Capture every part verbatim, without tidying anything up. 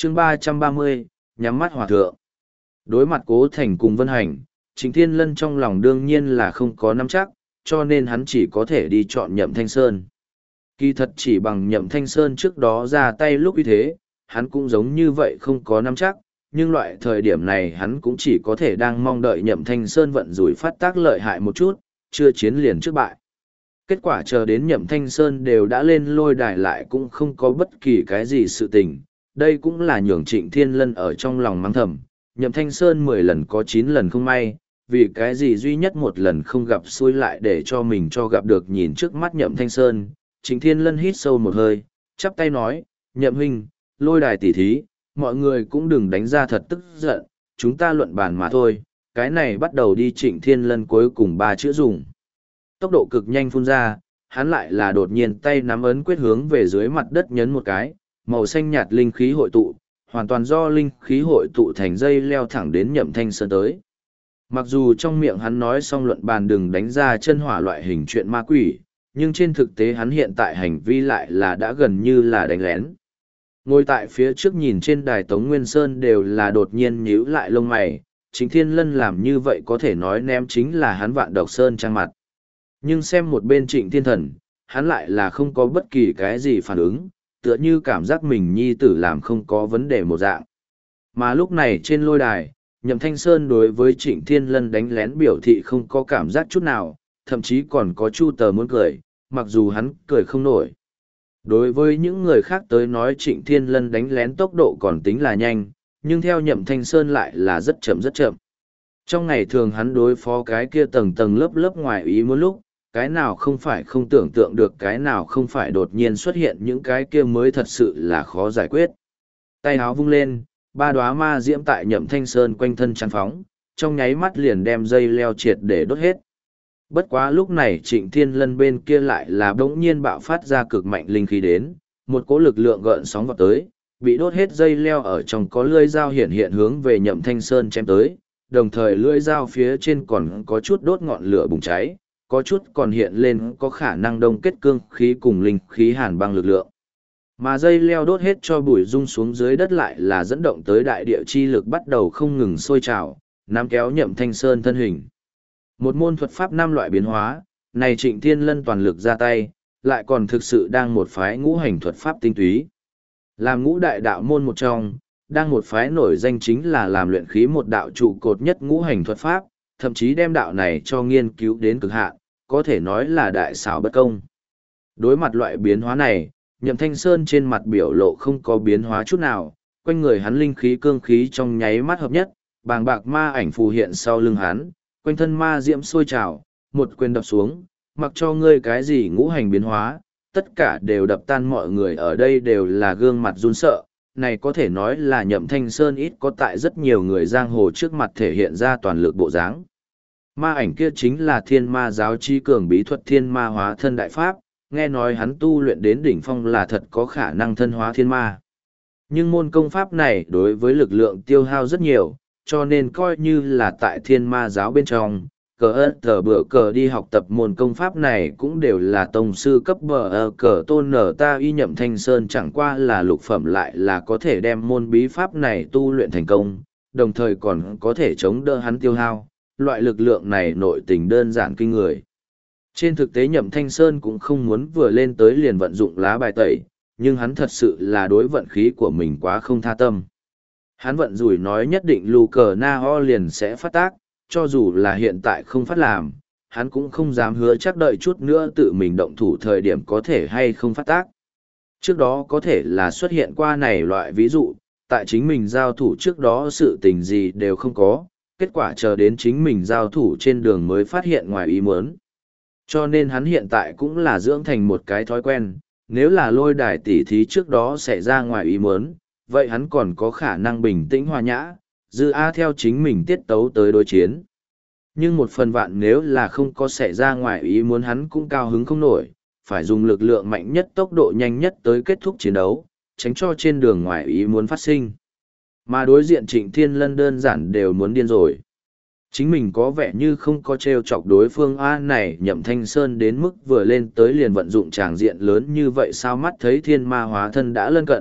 chương ba trăm ba mươi, nhắm mắt hòa thượng. Đối mặt Cố Thành cùng Vân Hành, Trịnh Thiên Lân trong lòng đương nhiên là không có nắm chắc, cho nên hắn chỉ có thể đi chọn Nhậm Thanh Sơn. Kỳ thật chỉ bằng Nhậm Thanh Sơn trước đó ra tay lúc như thế, hắn cũng giống như vậy không có nắm chắc, nhưng loại thời điểm này hắn cũng chỉ có thể đang mong đợi Nhậm Thanh Sơn vận rủi phát tác lợi hại một chút, chưa chiến liền trước bại. Kết quả chờ đến Nhậm Thanh Sơn đều đã lên lôi đài lại cũng không có bất kỳ cái gì sự tình, đây cũng là nhường Trịnh Thiên Lân ở trong lòng mắng thầm. Nhậm Thanh Sơn mười lần có chín lần không may, vì cái gì duy nhất một lần không gặp xui lại để cho mình cho gặp được. Nhìn trước mắt Nhậm Thanh Sơn, Trịnh Thiên Lân hít sâu một hơi, chắp tay nói, Nhậm huynh, lôi đài tỉ thí, mọi người cũng đừng đánh ra thật tức giận, chúng ta luận bàn mà thôi, cái này bắt đầu đi. Trịnh Thiên Lân cuối cùng ba chữ dùng. Tốc độ cực nhanh phun ra, hắn lại là đột nhiên tay nắm ấn quyết hướng về dưới mặt đất nhấn một cái, màu xanh nhạt linh khí hội tụ, hoàn toàn do linh khí hội tụ thành dây leo thẳng đến Nhậm Thanh Sơn tới. Mặc dù trong miệng hắn nói xong luận bàn đừng đánh ra chân hỏa loại hình chuyện ma quỷ, nhưng trên thực tế hắn hiện tại hành vi lại là đã gần như là đánh lén. Ngồi tại phía trước nhìn trên đài Tống Nguyên Sơn đều là đột nhiên nhíu lại lông mày, Trịnh Thiên Lân làm như vậy có thể nói ném chính là hắn Vạn Độc Sơn trang mặt. Nhưng xem một bên Trịnh Thiên Thần, hắn lại là không có bất kỳ cái gì phản ứng, tựa như cảm giác mình nhi tử làm không có vấn đề một dạng. Mà lúc này trên lôi đài, Nhậm Thanh Sơn đối với Trịnh Thiên Lân đánh lén biểu thị không có cảm giác chút nào, thậm chí còn có chu tờ muốn cười, mặc dù hắn cười không nổi. Đối với những người khác tới nói Trịnh Thiên Lân đánh lén tốc độ còn tính là nhanh, nhưng theo Nhậm Thanh Sơn lại là rất chậm rất chậm. Trong ngày thường hắn đối phó cái kia tầng tầng lớp lớp ngoài ý muốn lúc, cái nào không phải không tưởng tượng được, cái nào không phải đột nhiên xuất hiện, những cái kia mới thật sự là khó giải quyết. Tay áo vung lên, ba đóa ma diễm tại Nhậm Thanh Sơn quanh thân chắn phóng, trong nháy mắt liền đem dây leo triệt để đốt hết. Bất quá lúc này Trịnh Thiên Lân bên kia lại là bỗng nhiên bạo phát ra cực mạnh linh khí đến, một cỗ lực lượng gợn sóng vào tới, bị đốt hết dây leo ở trong có lưỡi dao hiện hiện hướng về Nhậm Thanh Sơn chém tới, đồng thời lưỡi dao phía trên còn có chút đốt ngọn lửa bùng cháy, có chút còn hiện lên có khả năng đông kết cương khí cùng linh khí hàn băng lực lượng. Mà dây leo đốt hết cho bụi rung xuống dưới đất lại là dẫn động tới đại địa chi lực bắt đầu không ngừng sôi trào, nắm kéo Nhậm Thanh Sơn thân hình. Một môn thuật pháp năm loại biến hóa, này Trịnh Thiên Lân toàn lực ra tay, lại còn thực sự đang một phái ngũ hành thuật pháp tinh túy. Làm ngũ đại đạo môn một trong, đang một phái nổi danh chính là làm luyện khí một đạo trụ cột nhất ngũ hành thuật pháp, thậm chí đem đạo này cho nghiên cứu đến cực hạn, có thể nói là đại xảo bất công. Đối mặt loại biến hóa này, Nhậm Thanh Sơn trên mặt biểu lộ không có biến hóa chút nào, quanh người hắn linh khí cương khí trong nháy mắt hợp nhất, bàng bạc ma ảnh phù hiện sau lưng hắn, quanh thân ma diễm sôi trào, một quyền đập xuống, mặc cho ngươi cái gì ngũ hành biến hóa, tất cả đều đập tan. Mọi người ở đây đều là gương mặt run sợ, này có thể nói là Nhậm Thanh Sơn ít có tại rất nhiều người giang hồ trước mặt thể hiện ra toàn lực bộ dáng. Ma ảnh kia chính là thiên ma giáo chi cường bí thuật thiên ma hóa thân đại pháp, nghe nói hắn tu luyện đến đỉnh phong là thật có khả năng thân hóa thiên ma. Nhưng môn công pháp này đối với lực lượng tiêu hao rất nhiều, cho nên coi như là tại thiên ma giáo bên trong, cờ ớt tờ bữa cờ đi học tập môn công pháp này cũng đều là tông sư cấp bờ ờ cờ tôn nở ta y. Nhậm Thanh Sơn chẳng qua là lục phẩm lại là có thể đem môn bí pháp này tu luyện thành công, đồng thời còn có thể chống đỡ hắn tiêu hao, loại lực lượng này nội tình đơn giản kinh người. Trên thực tế Nhậm Thanh Sơn cũng không muốn vừa lên tới liền vận dụng lá bài tẩy, nhưng hắn thật sự là đối vận khí của mình quá không tha tâm. Hắn vận rủi nói nhất định lù cờ na ho liền sẽ phát tác, cho dù là hiện tại không phát làm, hắn cũng không dám hứa chắc đợi chút nữa tự mình động thủ thời điểm có thể hay không phát tác. Trước đó có thể là xuất hiện qua này loại ví dụ, tại chính mình giao thủ trước đó sự tình gì đều không có, kết quả chờ đến chính mình giao thủ trên đường mới phát hiện ngoài ý muốn. Cho nên hắn hiện tại cũng là dưỡng thành một cái thói quen, nếu là lôi đài tỉ thí trước đó xảy ra ngoài ý muốn, vậy hắn còn có khả năng bình tĩnh hòa nhã, dư a theo chính mình tiết tấu tới đối chiến. Nhưng một phần vạn nếu là không có xảy ra ngoài ý muốn hắn cũng cao hứng không nổi, phải dùng lực lượng mạnh nhất tốc độ nhanh nhất tới kết thúc chiến đấu, tránh cho trên đường ngoài ý muốn phát sinh. Mà đối diện Trịnh Thiên Lân đơn giản đều muốn điên rồi. Chính mình có vẻ như không có trêu chọc đối phương A này Nhậm Thanh Sơn đến mức vừa lên tới liền vận dụng tràng diện lớn như vậy sao mắt thấy thiên ma hóa thân đã lân cận,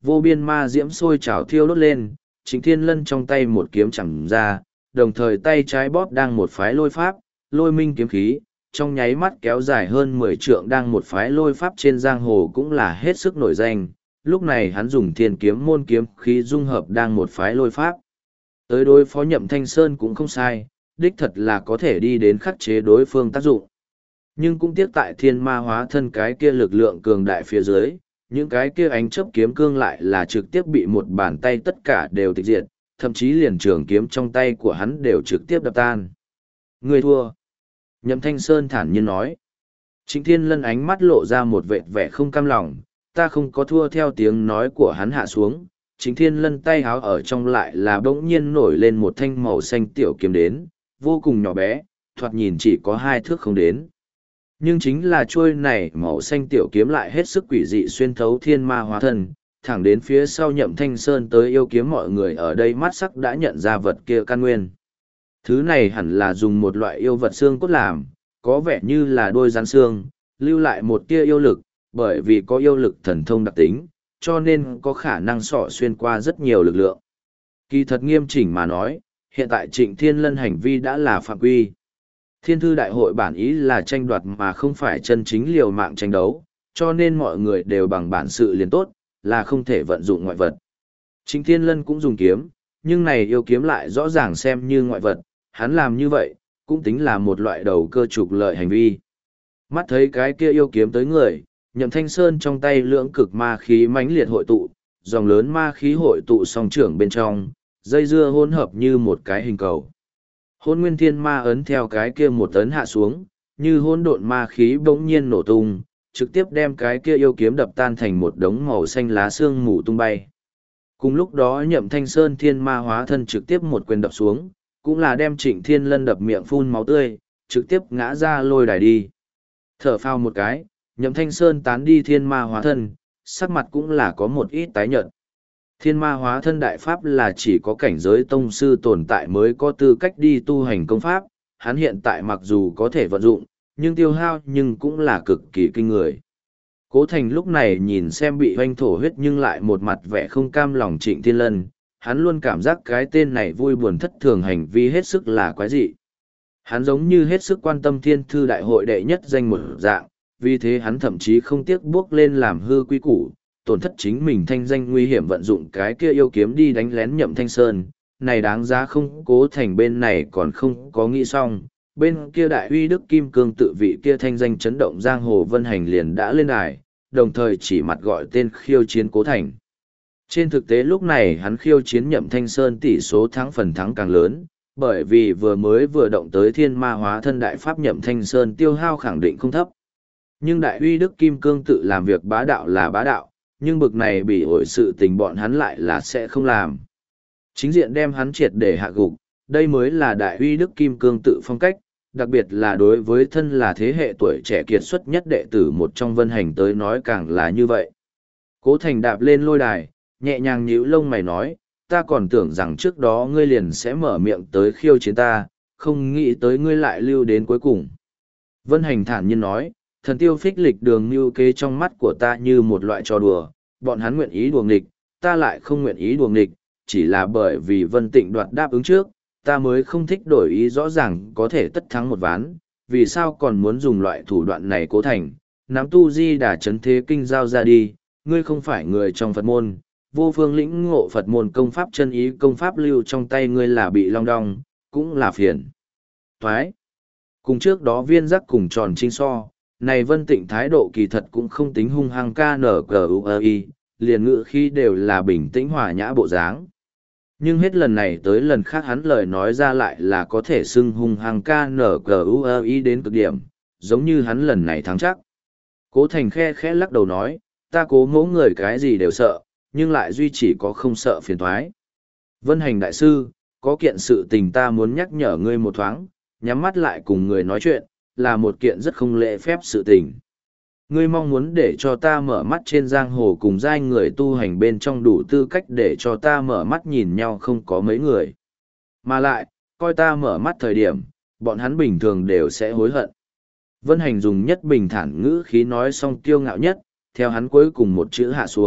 Vô biên ma diễm sôi trào thiêu đốt lên, Trịnh Thiên Lân trong tay một kiếm chẳng ra, đồng thời tay trái bóp đang một phái lôi pháp, lôi minh kiếm khí, trong nháy mắt kéo dài hơn mười trượng đang một phái lôi pháp trên giang hồ cũng là hết sức nổi danh. Lúc này hắn dùng thiên kiếm môn kiếm khí dung hợp đang một phái lôi pháp. Tới đối phó Nhậm Thanh Sơn cũng không sai, đích thật là có thể đi đến khắc chế đối phương tác dụng. Nhưng cũng tiếc tại thiên ma hóa thân cái kia lực lượng cường đại phía dưới, những cái kia ánh chớp kiếm cương lại là trực tiếp bị một bàn tay tất cả đều tịch diệt, thậm chí liền trường kiếm trong tay của hắn đều trực tiếp đập tan. Người thua. Nhậm Thanh Sơn thản nhiên nói. Trịnh Thiên Lân ánh mắt lộ ra một vệt vẻ không cam lòng, ta không có thua theo tiếng nói của hắn hạ xuống. Trịnh Thiên Lân tay háo ở trong lại là bỗng nhiên nổi lên một thanh màu xanh tiểu kiếm đến, vô cùng nhỏ bé, thoạt nhìn chỉ có hai thước không đến. Nhưng chính là chuôi này màu xanh tiểu kiếm lại hết sức quỷ dị xuyên thấu thiên ma hóa thân, thẳng đến phía sau Nhậm Thanh Sơn tới yêu kiếm mọi người ở đây mắt sắc đã nhận ra vật kia căn nguyên. Thứ này hẳn là dùng một loại yêu vật xương cốt làm, có vẻ như là đôi rắn xương, lưu lại một tia yêu lực, bởi vì có yêu lực thần thông đặc tính, cho nên có khả năng xỏ xuyên qua rất nhiều lực lượng. Kỳ thật nghiêm chỉnh mà nói, hiện tại Trịnh Thiên Lân hành vi đã là phạm quy. Thiên thư đại hội bản ý là tranh đoạt mà không phải chân chính liều mạng tranh đấu, cho nên mọi người đều bằng bản sự liền tốt, là không thể vận dụng ngoại vật. Trịnh Thiên Lân cũng dùng kiếm, nhưng này yêu kiếm lại rõ ràng xem như ngoại vật, hắn làm như vậy, cũng tính là một loại đầu cơ trục lợi hành vi. Mắt thấy cái kia yêu kiếm tới người, Nhậm Thanh Sơn trong tay lưỡng cực ma khí mãnh liệt hội tụ, dòng lớn ma khí hội tụ song trưởng bên trong, dây dưa hỗn hợp như một cái hình cầu. Hôn nguyên thiên ma ấn theo cái kia một ấn hạ xuống, như hỗn độn ma khí bỗng nhiên nổ tung, trực tiếp đem cái kia yêu kiếm đập tan thành một đống màu xanh lá xương mù tung bay. Cùng lúc đó Nhậm Thanh Sơn thiên ma hóa thân trực tiếp một quyền đập xuống, cũng là đem Trịnh Thiên Lân đập miệng phun máu tươi, trực tiếp ngã ra lôi đài đi. Thở phào một cái, Nhậm Thanh Sơn tán đi thiên ma hóa thân, sắc mặt cũng là có một ít tái nhợt. Thiên ma hóa thân đại pháp là chỉ có cảnh giới tông sư tồn tại mới có tư cách đi tu hành công pháp, hắn hiện tại mặc dù có thể vận dụng, nhưng tiêu hao nhưng cũng là cực kỳ kinh người. Cố Thành lúc này nhìn xem bị hoanh thổ huyết nhưng lại một mặt vẻ không cam lòng Trịnh Thiên Lân, hắn luôn cảm giác cái tên này vui buồn thất thường hành vi hết sức là quái dị. Hắn giống như hết sức quan tâm thiên thư đại hội đệ nhất danh một dạng, vì thế hắn thậm chí không tiếc bước lên làm hư quy củ, tổn thất chính mình thanh danh nguy hiểm vận dụng cái kia yêu kiếm đi đánh lén Nhậm Thanh Sơn, này đáng giá không. Cố Thành bên này còn không có nghĩ xong, bên kia đại uy đức kim cương tự vị kia thanh danh chấn động giang hồ Vân Hành liền đã lên đài, đồng thời chỉ mặt gọi tên khiêu chiến Cố Thành. Trên thực tế lúc này hắn khiêu chiến Nhậm Thanh Sơn tỷ số thắng phần thắng càng lớn, bởi vì vừa mới vừa động tới thiên ma hóa thân đại pháp Nhậm Thanh Sơn tiêu hao khẳng định không thấp. Nhưng đại uy đức kim cương tự làm việc bá đạo là bá đạo, nhưng bực này bị ổi sự tình bọn hắn lại là sẽ không làm. Chính diện đem hắn triệt để hạ gục, đây mới là đại uy đức kim cương tự phong cách, đặc biệt là đối với thân là thế hệ tuổi trẻ kiệt xuất nhất đệ tử một trong Vân Hành tới nói càng là như vậy. Cố Thành đạp lên lôi đài, nhẹ nhàng nhíu lông mày nói, ta còn tưởng rằng trước đó ngươi liền sẽ mở miệng tới khiêu chiến ta, không nghĩ tới ngươi lại lưu đến cuối cùng. Vân Hành thản nhiên nói, thần tiêu phích lịch đường mưu kế trong mắt của ta như một loại trò đùa, bọn hắn nguyện ý đùa nghịch, ta lại không nguyện ý đùa nghịch, chỉ là bởi vì Vân Tịnh đoạt đáp ứng trước, ta mới không thích đổi ý rõ ràng có thể tất thắng một ván, vì sao còn muốn dùng loại thủ đoạn này. Cố Thành, nắm tu di đà chấn thế kinh giao ra đi, ngươi không phải người trong Phật môn, vô phương lĩnh ngộ Phật môn công pháp chân ý công pháp lưu trong tay ngươi là bị long đong, cũng là phiền. Thoái, cùng trước đó viên giác cùng tròn trinh so, này Vân Tịnh thái độ kỳ thật cũng không tính hung hăng ca nở cờ u i, liền ngữ khi đều là bình tĩnh hòa nhã bộ dáng. Nhưng hết lần này tới lần khác hắn lời nói ra lại là có thể xưng hung hăng ca nở cờ u i đến cực điểm, giống như hắn lần này thắng chắc. Cố Thành khe khẽ lắc đầu nói, ta cố mẫu người cái gì đều sợ, nhưng lại duy chỉ có không sợ phiền thoái. Vân Hành đại sư, có kiện sự tình ta muốn nhắc nhở ngươi một thoáng, nhắm mắt lại cùng người nói chuyện, là một kiện rất không lễ phép sự tình. Ngươi mong muốn để cho ta mở mắt trên giang hồ cùng giai người tu hành bên trong đủ tư cách để cho ta mở mắt nhìn nhau không có mấy người. Mà lại, coi ta mở mắt thời điểm, bọn hắn bình thường đều sẽ hối hận. Vân Hành dùng nhất bình thản ngữ khí nói xong kiêu ngạo nhất, theo hắn cuối cùng một chữ hạ xuống,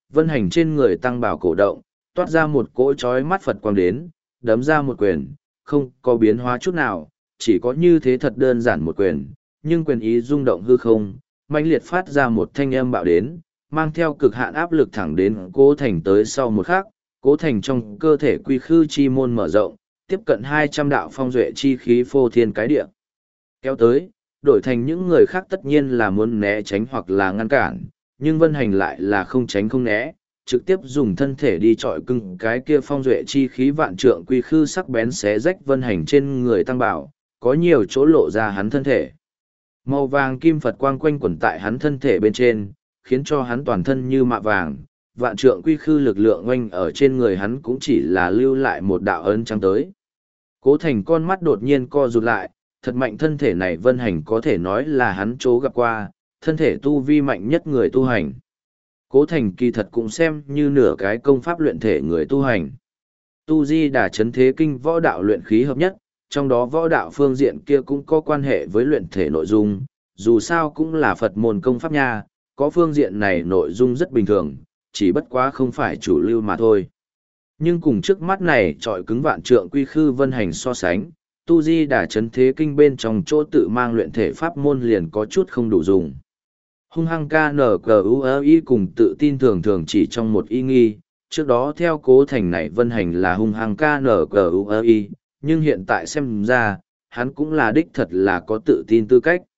vân hành trên người tăng bảo cổ động, toát ra một cỗ chói mắt Phật quang đến, đấm ra một quyền, không có biến hóa chút nào, chỉ có như thế thật đơn giản một quyền, nhưng quyền ý rung động hư không, mãnh liệt phát ra một thanh âm bạo đến, mang theo cực hạn áp lực thẳng đến Cố Thành tới sau một khắc, Cố Thành trong cơ thể quy khư chi môn mở rộng, tiếp cận hai trăm đạo phong duệ chi khí phô thiên cái địa. Kéo tới, đổi thành những người khác tất nhiên là muốn né tránh hoặc là ngăn cản, nhưng Vân Hành lại là không tránh không né, trực tiếp dùng thân thể đi trọi cưng cái kia phong duệ chi khí vạn trượng quy khư sắc bén xé rách Vân Hành trên người tăng bảo, có nhiều chỗ lộ ra hắn thân thể. Màu vàng kim Phật quang quanh quẩn tại hắn thân thể bên trên, khiến cho hắn toàn thân như mạ vàng, vạn trượng quy khư lực lượng oanh ở trên người hắn cũng chỉ là lưu lại một đạo ấn trắng tới. Cố Thành con mắt đột nhiên co rụt lại, thật mạnh thân thể này Vân Hành có thể nói là hắn chỗ gặp qua, thân thể tu vi mạnh nhất người tu hành. Cố Thành kỳ thật cũng xem như nửa cái công pháp luyện thể người tu hành. Tu Di Đà Chấn Thế Kinh võ đạo luyện khí hợp nhất, trong đó võ đạo phương diện kia cũng có quan hệ với luyện thể nội dung, dù sao cũng là Phật môn công pháp nha, có phương diện này nội dung rất bình thường, chỉ bất quá không phải chủ lưu mà thôi. Nhưng cùng trước mắt này trọi cứng vạn trượng quy khư Vân Hành so sánh, Tu Di Đà Chấn Thế Kinh bên trong chỗ tự mang luyện thể pháp môn liền có chút không đủ dùng. Hung hăng ca nở cờ u i cùng tự tin thường thường chỉ trong một ý nghi, trước đó theo Cố Thành này Vân Hành là hung hăng ca nở cờ u i, nhưng hiện tại xem ra, hắn cũng là đích thật là có tự tin tư cách.